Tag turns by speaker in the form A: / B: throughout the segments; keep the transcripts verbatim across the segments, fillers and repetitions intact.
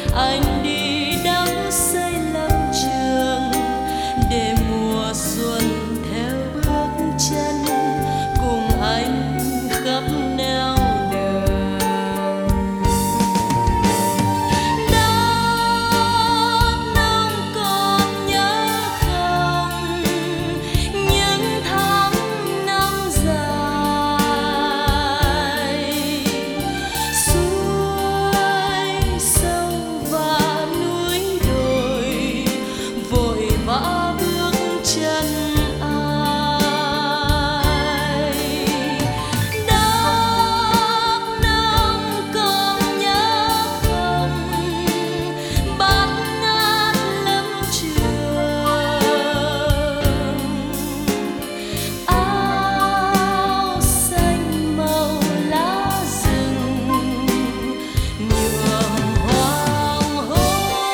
A: anh đi đắm say lâm trường để mùa xuân theo bước chân cùng anh khắp nẻo đường. Đất nông còn nhớ không những tháng năm dài, suối sông và núi đồi vội vã bước chân ai. Đất nông còn nhớ không bát ngát lâm trường, áo xanh màu lá rừng nhuộm hoàng hôn.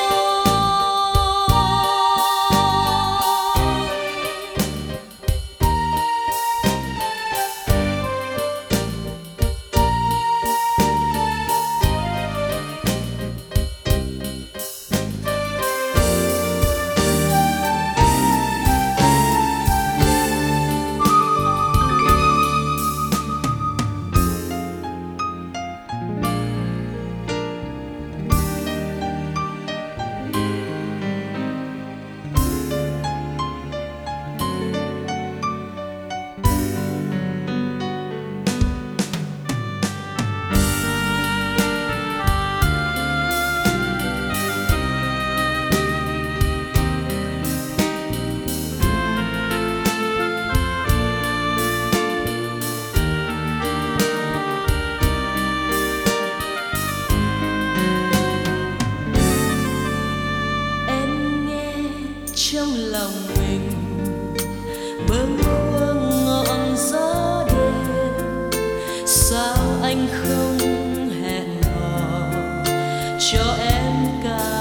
A: Em nghe trong lòng mình bâng khuâng ngọn gió đêm, sao anh không hẹn hò cho em cả